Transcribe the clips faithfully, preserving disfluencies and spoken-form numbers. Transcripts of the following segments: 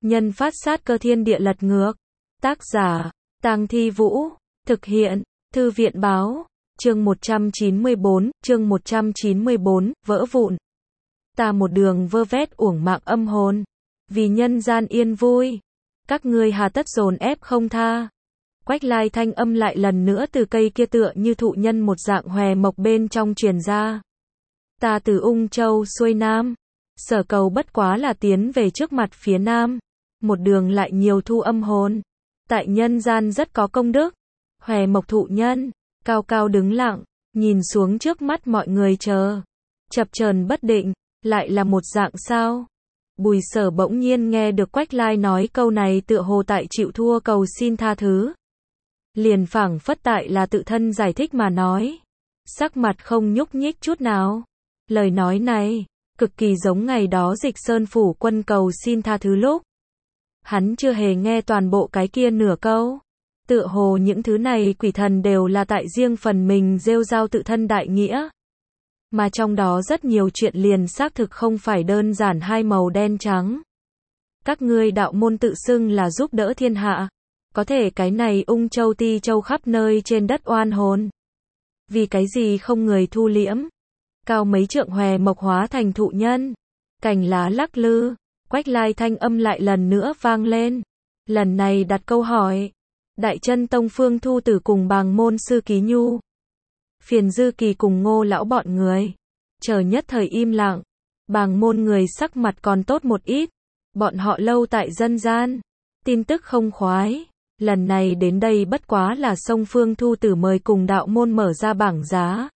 nhân phát sát cơ thiên địa lật ngược. Tác giả, Tang Thi Vũ, thực hiện, Thư viện báo, chương một trăm chín mươi bốn, chương một trăm chín mươi bốn, vỡ vụn. Ta một đường vơ vét uổng mạng âm hồn, vì nhân gian yên vui, các ngươi hà tất dồn ép không tha. Quách Lai thanh âm lại lần nữa từ cây kia tựa như thụ nhân một dạng hòe mộc bên trong truyền ra. Ta từ Ung Châu xuôi nam, sở cầu bất quá là tiến về trước mặt phía nam, một đường lại nhiều thu âm hồn, tại nhân gian rất có công đức. Hòe mộc thụ nhân, cao cao đứng lặng, nhìn xuống trước mắt mọi người chờ, chập chờn bất định, lại là một dạng sao. Bùi Sở bỗng nhiên nghe được Quách Lai nói câu này tựa hồ tại chịu thua cầu xin tha thứ. Liền phảng phất tại là tự thân giải thích mà nói. Sắc mặt không nhúc nhích chút nào. Lời nói này, cực kỳ giống ngày đó Dịch Sơn phủ quân cầu xin tha thứ lúc. Hắn chưa hề nghe toàn bộ cái kia nửa câu. Tựa hồ những thứ này quỷ thần đều là tại riêng phần mình rêu rao tự thân đại nghĩa. Mà trong đó rất nhiều chuyện liền xác thực không phải đơn giản hai màu đen trắng. Các ngươi đạo môn tự xưng là giúp đỡ thiên hạ. Có thể cái này Ung Châu Ti Châu khắp nơi trên đất oan hồn. Vì cái gì không người thu liễm. Cao mấy trượng hòe mộc hóa thành thụ nhân. Cành lá lắc lư. Quách Lai thanh âm lại lần nữa vang lên. Lần này đặt câu hỏi. Đại Chân Tông Phương Thu Tử cùng Bàng môn sư Ký Nhu. Phiền Dư Kỳ cùng Ngô lão bọn người. Chờ nhất thời im lặng. Bàng môn người sắc mặt còn tốt một ít. Bọn họ lâu tại dân gian. Tin tức không khoái. Lần này đến đây bất quá là sông Phương Thu Tử mời cùng đạo môn mở ra bảng giá.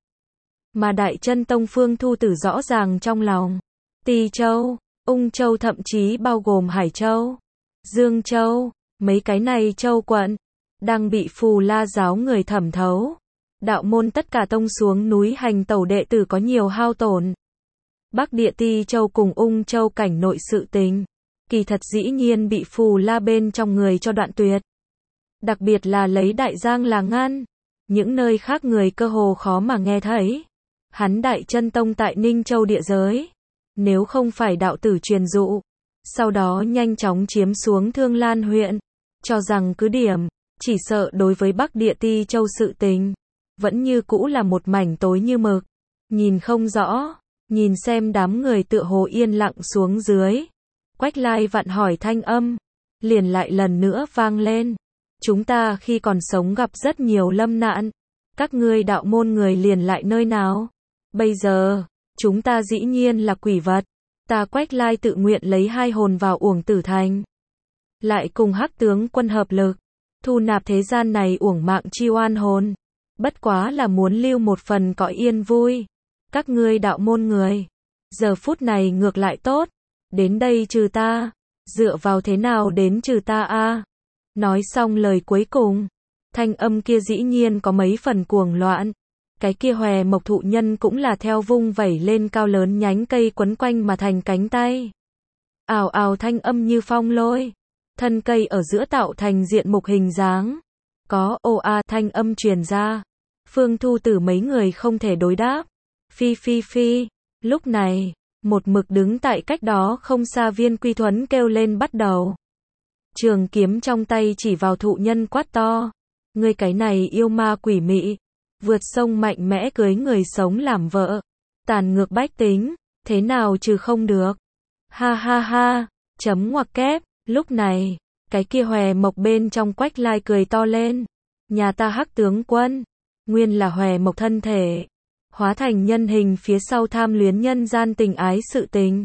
Mà Đại Chân Tông Phương Thu Tử rõ ràng trong lòng. Ti Châu, Ung Châu thậm chí bao gồm Hải Châu, Dương Châu, mấy cái này châu quận, đang bị Phù La giáo người thẩm thấu. Đạo môn tất cả tông xuống núi hành tẩu đệ tử có nhiều hao tổn. Bắc địa Ti Châu cùng Ung Châu cảnh nội sự tình. Kỳ thật dĩ nhiên bị Phù La bên trong người cho đoạn tuyệt. Đặc biệt là lấy Đại Giang là ngăn. Những nơi khác người cơ hồ khó mà nghe thấy. Hắn Đại Chân Tông tại Ninh Châu địa giới. Nếu không phải đạo tử truyền dụ. Sau đó nhanh chóng chiếm xuống Thương Lan huyện. Cho rằng cứ điểm. Chỉ sợ đối với Bắc địa Ti Châu sự tình. Vẫn như cũ là một mảnh tối như mực. Nhìn không rõ. Nhìn xem đám người tựa hồ yên lặng xuống dưới. Quách Lai vặn hỏi thanh âm. Liền lại lần nữa vang lên. Chúng ta khi còn sống gặp rất nhiều lâm nạn. Các ngươi đạo môn người liền lại nơi nào? Bây giờ, chúng ta dĩ nhiên là quỷ vật. Ta Quách Lai tự nguyện lấy hai hồn vào uổng tử thành. Lại cùng Hắc tướng quân hợp lực. Thu nạp thế gian này uổng mạng chi oan hồn. Bất quá là muốn lưu một phần cõi yên vui. Các ngươi đạo môn người. Giờ phút này ngược lại tốt. Đến đây trừ ta. Dựa vào thế nào đến trừ ta a? Nói xong lời cuối cùng. Thanh âm kia dĩ nhiên có mấy phần cuồng loạn. Cái kia hòe mộc thụ nhân cũng là theo vung vẩy lên cao lớn nhánh cây quấn quanh mà thành cánh tay. Ào ào thanh âm như phong lôi. Thân cây ở giữa tạo thành diện mục hình dáng. Có ô a thanh âm truyền ra. Phương Thu Tử mấy người không thể đối đáp. Phi phi phi. Lúc này, một mực đứng tại cách đó không xa Viên Quy Thuấn kêu lên bắt đầu. Trường kiếm trong tay chỉ vào thụ nhân quát to. Ngươi cái này yêu ma quỷ mị. Vượt sông mạnh mẽ cưới người sống làm vợ. Tàn ngược bách tính. Thế nào trừ không được. Ha ha ha. Chấm ngoặc kép. Lúc này, cái kia hòe mộc bên trong Quách Lai cười to lên. Nhà ta Hắc tướng quân. Nguyên là hòe mộc thân thể. Hóa thành nhân hình phía sau tham luyến nhân gian tình ái sự tình.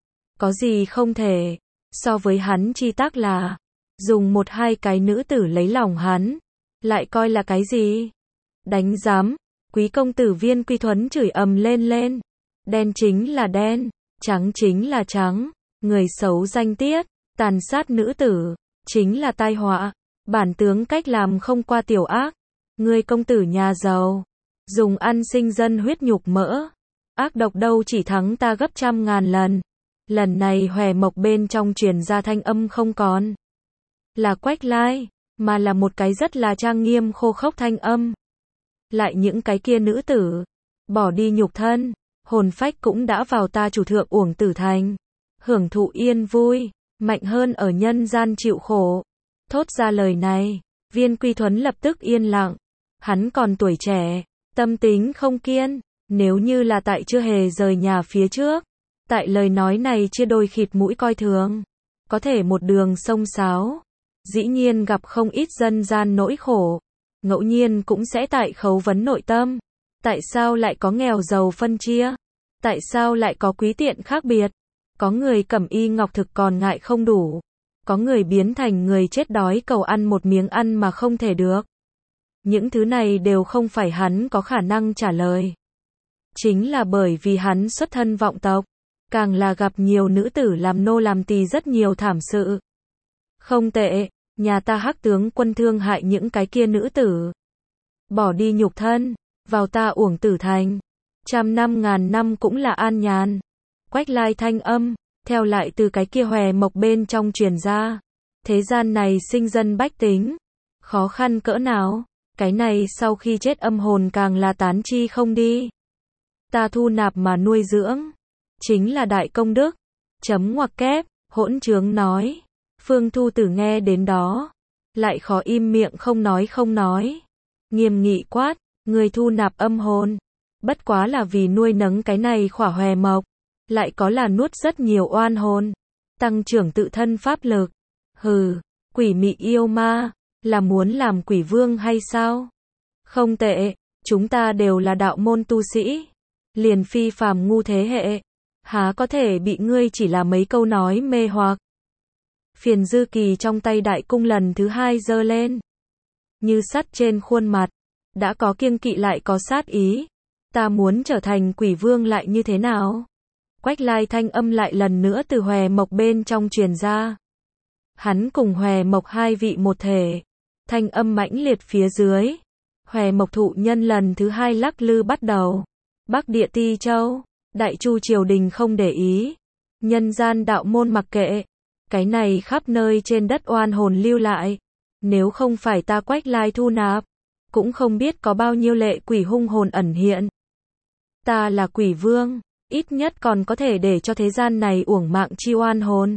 Có gì không thể. So với hắn chi tác là. Dùng một hai cái nữ tử lấy lòng hắn. Lại coi là cái gì? Đánh giám. Quý công tử Viên Quy Thuấn chửi ầm lên lên. Đen chính là đen. Trắng chính là trắng. Người xấu danh tiết. Tàn sát nữ tử. Chính là tai họa. Bản tướng cách làm không qua tiểu ác. Người công tử nhà giàu. Dùng ăn sinh dân huyết nhục mỡ. Ác độc đâu chỉ thắng ta gấp trăm ngàn lần. Lần này hòe mộc bên trong truyền ra thanh âm không còn. Là Quách Lai. Mà là một cái rất là trang nghiêm khô khốc thanh âm. Lại những cái kia nữ tử. Bỏ đi nhục thân. Hồn phách cũng đã vào ta chủ thượng uổng tử thành. Hưởng thụ yên vui. mạnh hơn ở nhân gian chịu khổ. Thốt ra lời này, Viên Quy Thuấn lập tức yên lặng. Hắn còn tuổi trẻ, tâm tính không kiên, nếu như là tại chưa hề rời nhà phía trước, tại lời nói này chưa đôi khịt mũi coi thường, có thể một đường xông xáo, dĩ nhiên gặp không ít dân gian nỗi khổ, ngẫu nhiên cũng sẽ tại khấu vấn nội tâm, tại sao lại có nghèo giàu phân chia, tại sao lại có quý tiện khác biệt, có người cẩm y ngọc thực còn ngại không đủ, có người biến thành người chết đói cầu ăn một miếng ăn mà không thể được. Những thứ này đều không phải hắn có khả năng trả lời. Chính là bởi vì hắn xuất thân vọng tộc, càng là gặp nhiều nữ tử làm nô làm tỳ rất nhiều thảm sự. Không tệ, nhà ta Hắc tướng quân thương hại những cái kia nữ tử. Bỏ đi nhục thân, vào ta Uổng Tử Thành. Trăm năm ngàn năm cũng là an nhàn. Quách Lai thanh âm, theo lại từ cái kia hòe mộc bên trong truyền ra. Thế gian này sinh dân bách tính, khó khăn cỡ nào, cái này sau khi chết âm hồn càng là tán chi không đi. Ta thu nạp mà nuôi dưỡng, chính là đại công đức. Chấm ngoặc kép, hỗn trướng nói. Phương Thu Tử nghe đến đó, lại khó im miệng không nói không nói. Nghiêm nghị quát, người thu nạp âm hồn, bất quá là vì nuôi nấng cái này khỏa hòe mộc, lại có là nuốt rất nhiều oan hồn, tăng trưởng tự thân pháp lực. Hừ, quỷ mị yêu ma, là muốn làm quỷ vương hay sao? Không tệ, chúng ta đều là đạo môn tu sĩ, liền phi phàm ngu thế hệ, há có thể bị ngươi chỉ là mấy câu nói mê hoặc. Phiền Dư Kỳ trong tay đại cung lần thứ hai giơ lên, như sắt trên khuôn mặt, đã có kiêng kỵ lại có sát ý. Ta muốn trở thành quỷ vương lại như thế nào? Quách Lai thanh âm lại lần nữa từ hòe mộc bên trong truyền ra. Hắn cùng hòe mộc hai vị một thể, thanh âm mãnh liệt phía dưới. Hòe mộc thụ nhân lần thứ hai lắc lư bắt đầu. Bắc Địa Ti Châu, Đại Chu triều đình không để ý, nhân gian đạo môn mặc kệ. Cái này khắp nơi trên đất oan hồn lưu lại, nếu không phải ta Quách Lai thu nạp, cũng không biết có bao nhiêu lệ quỷ hung hồn ẩn hiện. Ta là quỷ vương, ít nhất còn có thể để cho thế gian này uổng mạng chi oan hồn.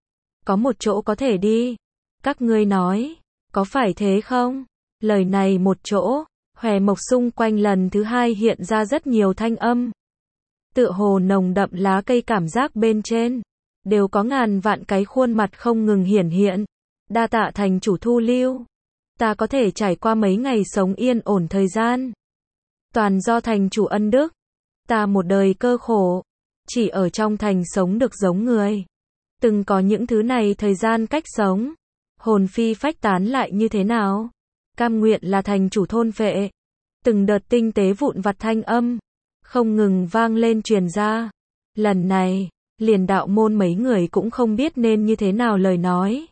Có một chỗ có thể đi. Các ngươi nói, có phải thế không? Lời này một chỗ, hòe mộc xung quanh lần thứ hai hiện ra rất nhiều thanh âm. Tựa hồ nồng đậm lá cây cảm giác bên trên, đều có ngàn vạn cái khuôn mặt không ngừng hiển hiện. Đa tạ thành chủ thu lưu. Ta có thể trải qua mấy ngày sống yên ổn thời gian. Toàn do thành chủ ân đức. Ta một đời cơ khổ, chỉ ở trong thành sống được giống người. Từng có những thứ này thời gian cách sống, hồn phi phách tán lại như thế nào? Cam nguyện là thành chủ thôn phệ. Từng đợt tinh tế vụn vặt thanh âm, không ngừng vang lên truyền ra. Lần này, liền đạo môn mấy người cũng không biết nên như thế nào lời nói.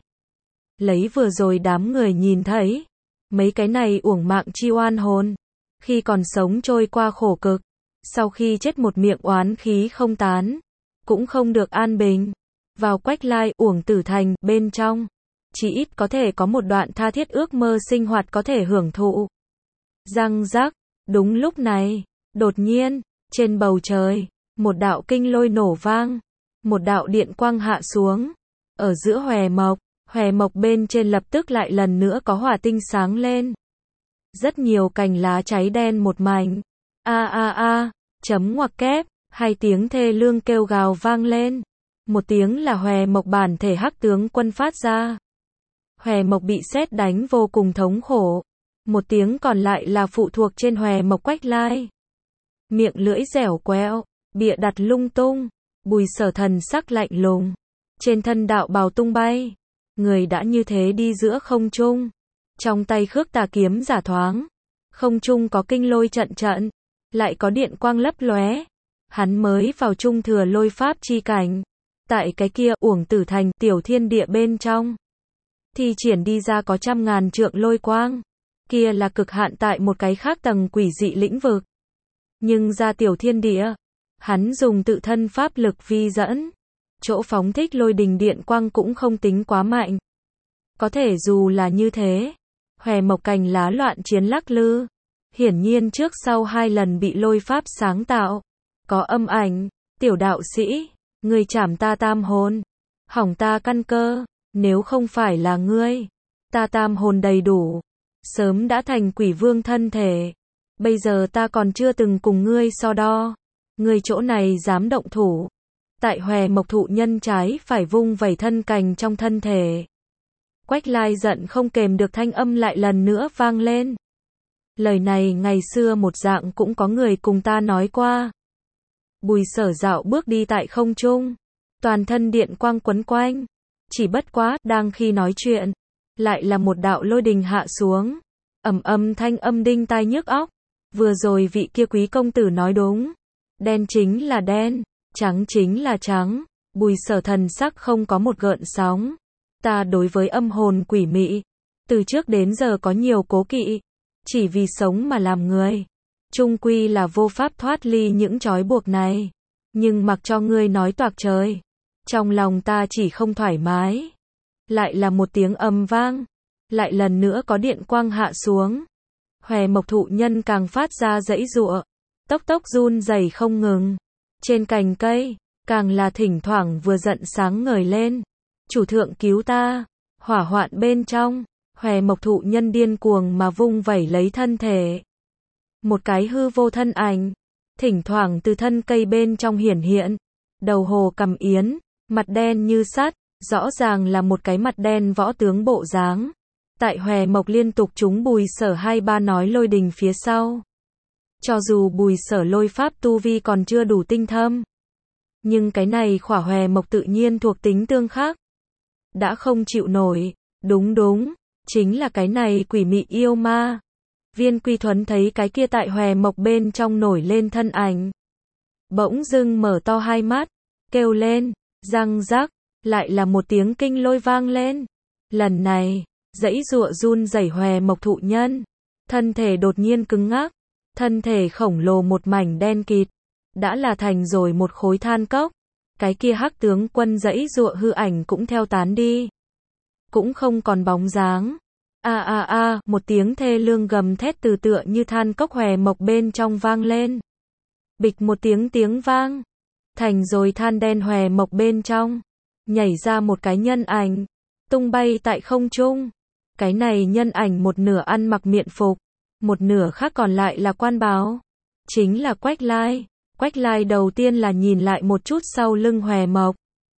Lấy vừa rồi đám người nhìn thấy, mấy cái này uổng mạng chi oan hồn, khi còn sống trôi qua khổ cực, sau khi chết một miệng oán khí không tán, cũng không được an bình. Vào Quách Lai Uổng Tử Thành bên trong, chỉ ít có thể có một đoạn tha thiết ước mơ sinh hoạt có thể hưởng thụ. Răng rắc, đúng lúc này, đột nhiên, trên bầu trời, một đạo kinh lôi nổ vang, một đạo điện quang hạ xuống, ở giữa hòe mộc, hòe mộc bên trên lập tức lại lần nữa có hỏa tinh sáng lên. Rất nhiều cành lá cháy đen một mảnh. A a a, chấm ngoặc kép, hai tiếng thê lương kêu gào vang lên. Một tiếng là hòe mộc bản thể Hắc tướng quân phát ra. Hòe mộc bị sét đánh vô cùng thống khổ. Một tiếng còn lại là phụ thuộc trên hòe mộc Quách Lai. Miệng lưỡi dẻo quẹo, bịa đặt lung tung, Bùi Sở thần sắc lạnh lùng. Trên thân đạo bào tung bay. Người đã như thế đi giữa không trung. Trong tay khước tà kiếm giả thoáng. Không trung có kinh lôi trận trận. Lại có điện quang lấp lóe. Hắn mới vào trung thừa lôi pháp chi cảnh. Tại cái kia Uổng Tử Thành tiểu thiên địa bên trong, thi triển đi ra có trăm ngàn trượng lôi quang. Kia là cực hạn tại một cái khác tầng quỷ dị lĩnh vực. Nhưng ra tiểu thiên địa, hắn dùng tự thân pháp lực vi dẫn. Chỗ phóng thích lôi đình điện quang cũng không tính quá mạnh. Có thể dù là như thế, hòe mộc cành lá loạn chiến lắc lư. Hiển nhiên trước sau hai lần bị lôi pháp sáng tạo. Có âm ảnh, tiểu đạo sĩ, người chảm ta tam hồn. hỏng ta căn cơ, nếu không phải là ngươi, ta tam hồn đầy đủ, sớm đã thành quỷ vương thân thể, bây giờ ta còn chưa từng cùng ngươi so đo, ngươi chỗ này dám động thủ, tại Hòe Mộc thụ nhân trái phải vung vẩy thân cành trong thân thể. Quách Lai giận không kềm được, thanh âm lại lần nữa vang lên. Lời này ngày xưa một dạng cũng có người cùng ta nói qua. Bùi Sở dạo bước đi tại không trung, toàn thân điện quang quấn quanh, chỉ bất quá, đang khi nói chuyện, lại là một đạo lôi đình hạ xuống, ầm ầm thanh âm đinh tai nhức óc. Vừa rồi vị kia quý công tử nói đúng, đen chính là đen, trắng chính là trắng. Bùi Sở thần sắc không có một gợn sóng. Ta đối với âm hồn quỷ mị, từ trước đến giờ có nhiều cố kỵ, chỉ vì sống mà làm người, chung quy là vô pháp thoát ly những trói buộc này. Nhưng mặc cho ngươi nói toạc trời, trong lòng ta chỉ không thoải mái. Lại là một tiếng ầm vang, lại lần nữa có điện quang hạ xuống. Hòe Mộc thụ nhân càng phát ra giãy giụa, tốc tốc run rẩy không ngừng. Trên cành cây, càng là thỉnh thoảng vừa giận sáng ngời lên. Chủ thượng cứu ta, hỏa hoạn bên trong, Hòe Mộc thụ nhân điên cuồng mà vung vẩy lấy thân thể. Một cái hư vô thân ảnh, thỉnh thoảng từ thân cây bên trong hiển hiện, đầu hồ cằm yến, mặt đen như sắt, rõ ràng là một cái mặt đen võ tướng bộ dáng. Tại Hòe Mộc liên tục trúng Bùi Sở hai ba nói lôi đình phía sau. Cho dù Bùi Sở lôi pháp tu vi còn chưa đủ tinh thâm, nhưng cái này khỏa Hòe Mộc tự nhiên thuộc tính tương khắc, đã không chịu nổi. Đúng đúng, chính là cái này quỷ mị yêu ma. Viên Quy Thuấn thấy cái kia tại Hòe Mộc bên trong nổi lên thân ảnh, bỗng dưng mở to hai mắt, kêu lên, răng rắc, lại là một tiếng kinh lôi vang lên. Lần này, giãy giụa run rẩy Hòe Mộc thụ nhân, thân thể đột nhiên cứng ngắc, thân thể khổng lồ một mảnh đen kịt, đã là thành rồi một khối than cốc. Cái kia hắc tướng quân giãy giụa hư ảnh cũng theo tán đi, cũng không còn bóng dáng. A a a, một tiếng thê lương gầm thét từ tựa như than cốc Hòe Mộc bên trong vang lên. Bịch một tiếng tiếng vang, thành rồi than đen Hòe Mộc bên trong, nhảy ra một cái nhân ảnh, tung bay tại không trung. Cái này nhân ảnh một nửa ăn mặc miện phục, một nửa khác còn lại là quan bào, chính là Quách Lai. Quách Lai đầu tiên là nhìn lại một chút sau lưng Hòe Mộc,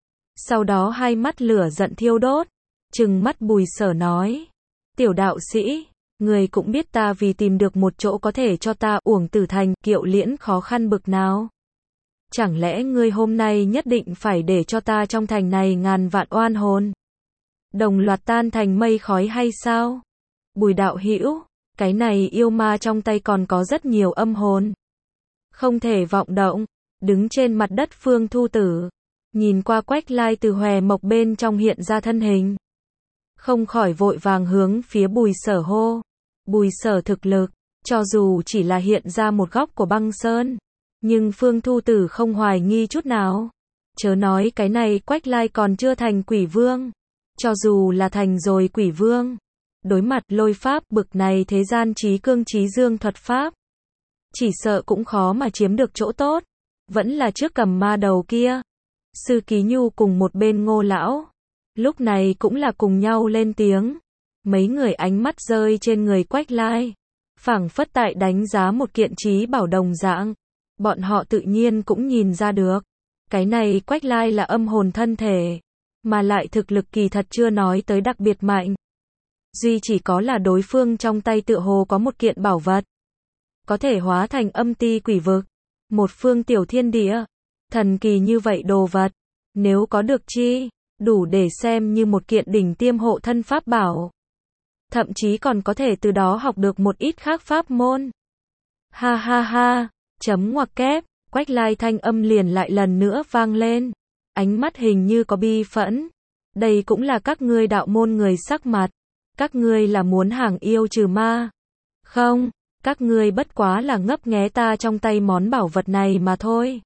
sau đó hai mắt lửa giận thiêu đốt, trừng mắt Bùi Sở nói: Tiểu đạo sĩ, người cũng biết ta vì tìm được một chỗ có thể cho ta uổng tử thành Kiệu Liễn khó khăn bực nào. Chẳng lẽ ngươi hôm nay nhất định phải để cho ta trong thành này ngàn vạn oan hồn đồng loạt tan thành mây khói hay sao? Bùi đạo hữu, cái này yêu ma trong tay còn có rất nhiều âm hồn, không thể vọng động. Đứng trên mặt đất Phương Thu Tử, nhìn qua Quách Lai từ Hòe Mộc bên trong hiện ra thân hình, không khỏi vội vàng hướng phía Bùi Sở hô. Bùi Sở thực lực, cho dù chỉ là hiện ra một góc của băng sơn, nhưng Phương Thu Tử không hoài nghi chút nào. Chớ nói cái này Quách Lai còn chưa thành quỷ vương, cho dù là thành rồi quỷ vương, đối mặt lôi pháp bực này thế gian trí cương trí dương thuật pháp, chỉ sợ cũng khó mà chiếm được chỗ tốt. Vẫn là trước cầm ma đầu kia, Sư Ký Nhu cùng một bên Ngô lão, lúc này cũng là cùng nhau lên tiếng. Mấy người ánh mắt rơi trên người Quách Lai, phảng phất tại đánh giá một kiện trí bảo đồng dạng. Bọn họ tự nhiên cũng nhìn ra được, cái này Quách Lai là âm hồn thân thể, mà lại thực lực kỳ thật chưa nói tới đặc biệt mạnh. Duy chỉ có là đối phương trong tay tựa hồ có một kiện bảo vật, có thể hóa thành âm ti quỷ vực, một phương tiểu thiên địa. Thần kỳ như vậy đồ vật, nếu có được chi, đủ để xem như một kiện đỉnh tiêm hộ thân pháp bảo. Thậm chí còn có thể từ đó học được một ít khác pháp môn. Ha ha ha, chấm ngoặc kép, Quách Lai thanh âm liền lại lần nữa vang lên. Ánh mắt hình như có bi phẫn. Đây cũng là các ngươi đạo môn người sắc mặt. Các ngươi là muốn hàng yêu trừ ma. Không, các ngươi bất quá là ngấp nghé ta trong tay món bảo vật này mà thôi.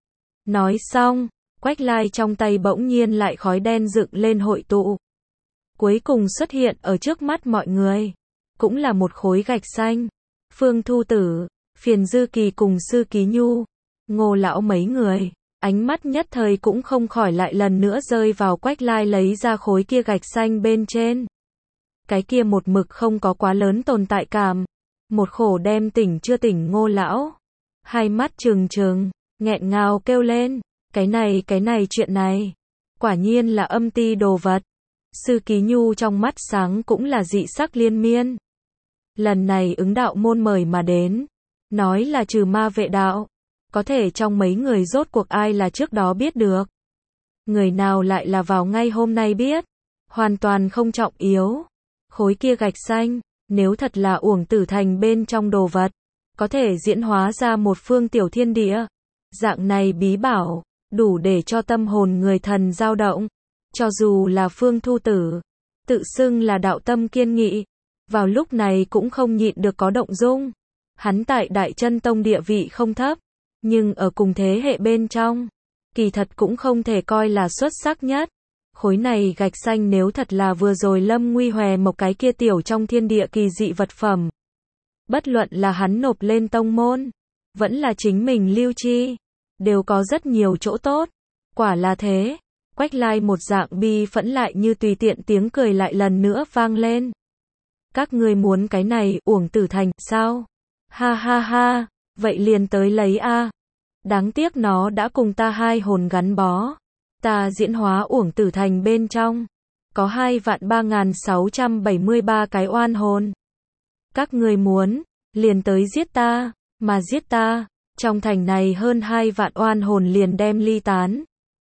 Nói xong, Quách Lai trong tay bỗng nhiên lại khói đen dựng lên hội tụ. Cuối cùng xuất hiện ở trước mắt mọi người, cũng là một khối gạch xanh. Phương Thu Tử, Phiền Dư Kỳ cùng Sư Ký Nhu, Ngô lão mấy người, Ánh mắt nhất thời cũng không khỏi lại lần nữa rơi vào Quách Lai lấy ra khối kia gạch xanh bên trên. Cái kia một mực không có quá lớn tồn tại cảm. Một khổ đem tỉnh chưa tỉnh Ngô lão. Hai mắt trừng trừng, nghẹn ngào kêu lên. Cái này cái này chuyện này. Quả nhiên là âm ti đồ vật. Sư Ký Nhu trong mắt sáng cũng là dị sắc liên miên. Lần này ứng đạo môn mời mà đến. Nói là trừ ma vệ đạo. Có thể trong mấy người rốt cuộc ai là trước đó biết được. Người nào lại là vào ngay hôm nay biết. Hoàn toàn không trọng yếu. Khối kia gạch xanh, nếu thật là uổng tử thành bên trong đồ vật. Có thể diễn hóa ra một phương tiểu thiên địa. Dạng này bí bảo, đủ để cho tâm hồn người thần dao động. Cho dù là Phương Thu Tử, tự xưng là đạo tâm kiên nghị. Vào lúc này cũng không nhịn được có động dung. Hắn tại Đại Chân Tông địa vị không thấp. Nhưng ở cùng thế hệ bên trong, kỳ thật cũng không thể coi là xuất sắc nhất. Khối này gạch xanh nếu thật là vừa rồi Lâm Nguy Hòe một cái kia tiểu trong thiên địa kỳ dị vật phẩm. Bất luận là hắn nộp lên tông môn, vẫn là chính mình lưu chi, đều có rất nhiều chỗ tốt. Quả là thế, Quách Lai một dạng bi phẫn lại như tùy tiện tiếng cười lại lần nữa vang lên. Các ngươi muốn cái này uổng tử thành, sao? Ha ha ha, vậy liền tới lấy a. Đáng tiếc nó đã cùng ta hai hồn gắn bó. Ta diễn hóa uổng tử thành bên trong. Có hai vạn ba ngàn sáu trăm bảy mươi ba cái oan hồn. Các ngươi muốn, liền tới giết ta, mà giết ta. Trong thành này hơn hai vạn oan hồn liền đem ly tán.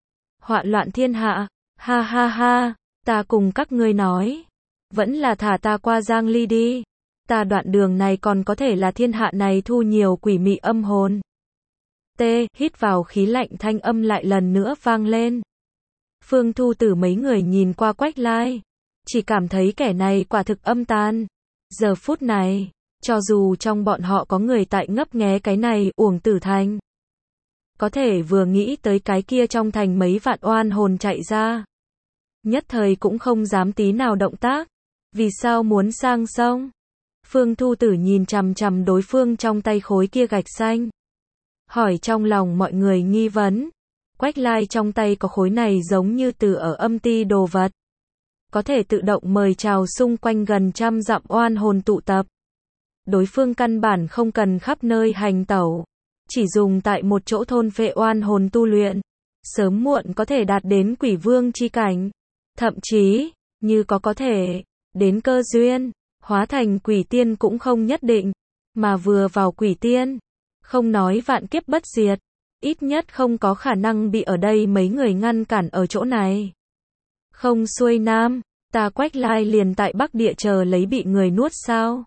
Họa loạn thiên hạ, ha ha ha, ta cùng các ngươi nói. Vẫn là thả ta qua Giang Ly đi. Ta đoạn đường này còn có thể là thiên hạ này thu nhiều quỷ mị âm hồn. T, hít vào khí lạnh thanh âm lại lần nữa vang lên. Phương Thu Tử mấy người nhìn qua Quách Lai. Chỉ cảm thấy kẻ này quả thực âm tàn. Giờ phút này, cho dù trong bọn họ có người tại ngấp nghé cái này uổng tử thành. Có thể vừa nghĩ tới cái kia trong thành mấy vạn oan hồn chạy ra. Nhất thời cũng không dám tí nào động tác. Vì sao muốn sang sông? Phương Thu Tử nhìn chằm chằm đối phương trong tay khối kia gạch xanh. Hỏi trong lòng mọi người nghi vấn. Quách Lai trong tay có khối này giống như từ ở âm ti đồ vật. Có thể tự động mời chào xung quanh gần trăm dặm oan hồn tụ tập. Đối phương căn bản không cần khắp nơi hành tẩu. Chỉ dùng tại một chỗ thôn phệ oan hồn tu luyện. Sớm muộn có thể đạt đến quỷ vương chi cảnh. Thậm chí, như có có thể, đến cơ duyên, hóa thành quỷ tiên cũng không nhất định. Mà vừa vào quỷ tiên, không nói vạn kiếp bất diệt, ít nhất không có khả năng bị ở đây mấy người ngăn cản ở chỗ này. Không xuôi nam, ta Quách Lai liền tại Bắc Địa chờ lấy bị người nuốt sao?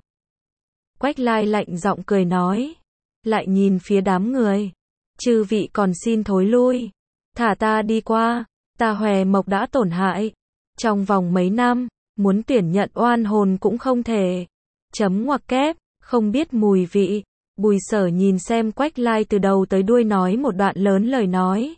Quách Lai lạnh giọng cười nói, lại nhìn phía đám người. Chư vị còn xin thối lui, thả ta đi qua, ta Hòe Mộc đã tổn hại. Trong vòng mấy năm, muốn tuyển nhận oan hồn cũng không thể. Chấm ngoặc kép, không biết mùi vị. Bùi Sở nhìn xem Quách Lai từ đầu tới đuôi nói một đoạn lớn lời nói.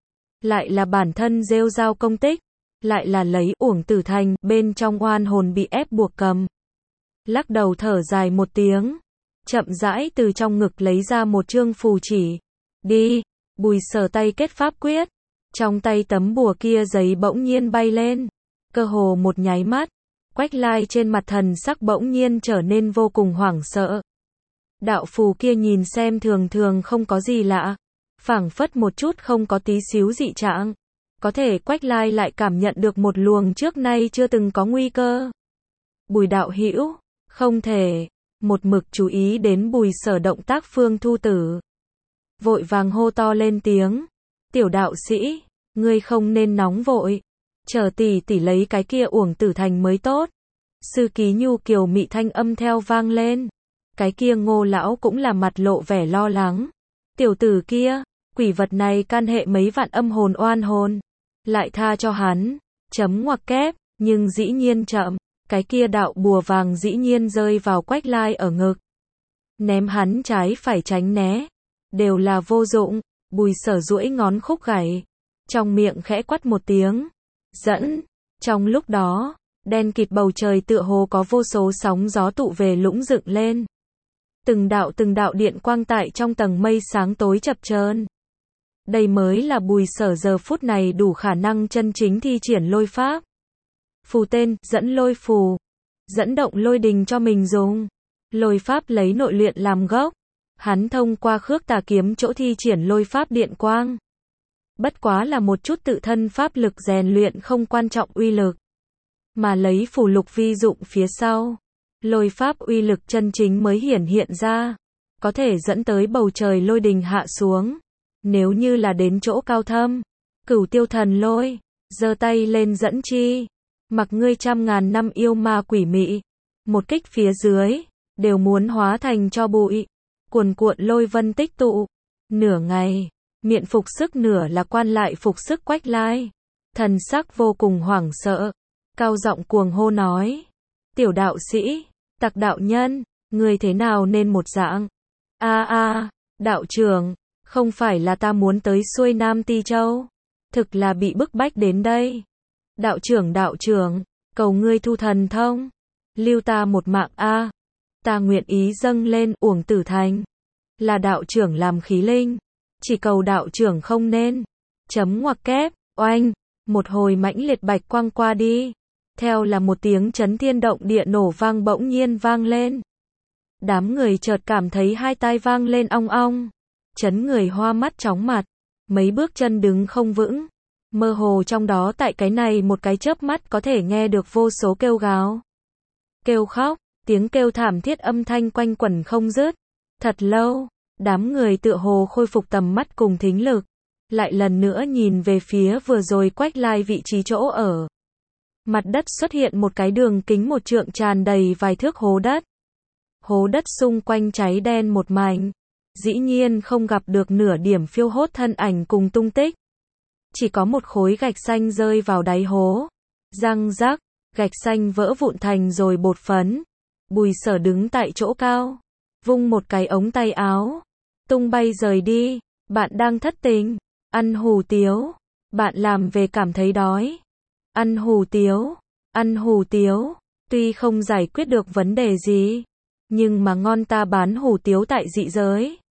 Lại là bản thân rêu rao công tích. Lại là lấy uổng tử thành, bên trong oan hồn bị ép buộc cầm. Lắc đầu thở dài một tiếng. Chậm rãi từ trong ngực lấy ra một chương phù chỉ. Đi, Bùi Sở tay kết pháp quyết. Trong tay tấm bùa kia giấy bỗng nhiên bay lên. Cơ hồ một nháy mắt. Quách Lai trên mặt thần sắc bỗng nhiên trở nên vô cùng hoảng sợ. Đạo phù kia nhìn xem thường thường không có gì lạ. Phảng phất một chút không có tí xíu dị trạng. Có thể Quách Lai lại cảm nhận được một luồng trước nay chưa từng có nguy cơ. Bùi đạo hữu, không thể. Một mực chú ý đến Bùi Sở động tác Phương Thu Tử. Vội vàng hô to lên tiếng. Tiểu đạo sĩ, ngươi không nên nóng vội. Chờ tỷ tỷ lấy cái kia uổng tử thành mới tốt. Sư Ký Nhu kiều mị thanh âm theo vang lên. Cái kia Ngô lão cũng là mặt lộ vẻ lo lắng. Tiểu tử kia, quỷ vật này can hệ mấy vạn âm hồn oan hồn. Lại tha cho hắn. Chấm ngoặc kép, nhưng dĩ nhiên chậm. Cái kia đạo bùa vàng dĩ nhiên rơi vào Quách Lai ở ngực. Ném hắn trái phải tránh né. Đều là vô dụng. Bùi Sở duỗi ngón khúc gảy. Trong miệng khẽ quát một tiếng. Dẫn. Trong lúc đó, đen kịt bầu trời tựa hồ có vô số sóng gió tụ về lũng dựng lên. Từng đạo từng đạo điện quang tại trong tầng mây sáng tối chập chờn. Đây mới là Bùi Sở giờ phút này đủ khả năng chân chính thi triển lôi pháp. Phù tên, dẫn lôi phù. Dẫn động lôi đình cho mình dùng. Lôi pháp lấy nội luyện làm gốc. Hắn thông qua khước tà kiếm chỗ thi triển lôi pháp điện quang. Bất quá là một chút tự thân pháp lực rèn luyện không quan trọng uy lực. Mà lấy phù lục vi dụng phía sau. Lôi pháp uy lực chân chính mới hiển hiện ra. Có thể dẫn tới bầu trời lôi đình hạ xuống. Nếu như là đến chỗ cao thâm. Cửu tiêu thần lôi. Giơ tay lên dẫn chi. Mặc ngươi trăm ngàn năm yêu ma quỷ mị. Một kích phía dưới. Đều muốn hóa thành cho bụi. Cuồn cuộn lôi vân tích tụ. Nửa ngày. Miệng phục sức nửa là quan lại phục sức Quách Lai. Thần sắc vô cùng hoảng sợ. Cao giọng cuồng hô nói. Tiểu đạo sĩ. Tặc đạo nhân. Người thế nào nên một dạng. A a, đạo trưởng. Không phải là ta muốn tới xuôi Nam Ti Châu. Thực là bị bức bách đến đây. Đạo trưởng đạo trưởng. Cầu ngươi thu thần thông. Lưu ta một mạng a. Ta nguyện ý dâng lên Uổng Tử Thành. Là đạo trưởng làm khí linh. Chỉ cầu đạo trưởng không nên. Chấm ngoặc kép, oanh. Một hồi mãnh liệt bạch quang qua đi. Theo là một tiếng chấn thiên động địa nổ vang bỗng nhiên vang lên. Đám người chợt cảm thấy hai tai vang lên ong ong. Chấn người hoa mắt chóng mặt. Mấy bước chân đứng không vững. Mơ hồ trong đó tại cái này một cái chớp mắt có thể nghe được vô số kêu gào. Kêu khóc, tiếng kêu thảm thiết âm thanh quanh quẩn không dứt. Thật lâu, đám người tựa hồ khôi phục tầm mắt cùng thính lực. Lại lần nữa nhìn về phía vừa rồi Quách Lai vị trí chỗ ở. Mặt đất xuất hiện một cái đường kính một trượng tràn đầy vài thước hố đất. Hố đất xung quanh cháy đen một mảnh. Dĩ nhiên không gặp được nửa điểm phiêu hốt thân ảnh cùng tung tích. Chỉ có một khối gạch xanh rơi vào đáy hố. Răng rắc, gạch xanh vỡ vụn thành rồi bột phấn. Bùi Sở đứng tại chỗ cao. Vung một cái ống tay áo. Tung bay rời đi. Bạn đang thất tình. Ăn hủ tiếu. Bạn làm về cảm thấy đói. Ăn hủ tiếu. Ăn hủ tiếu. Tuy không giải quyết được vấn đề gì. Nhưng mà ngon, ta bán hủ tiếu tại dị giới.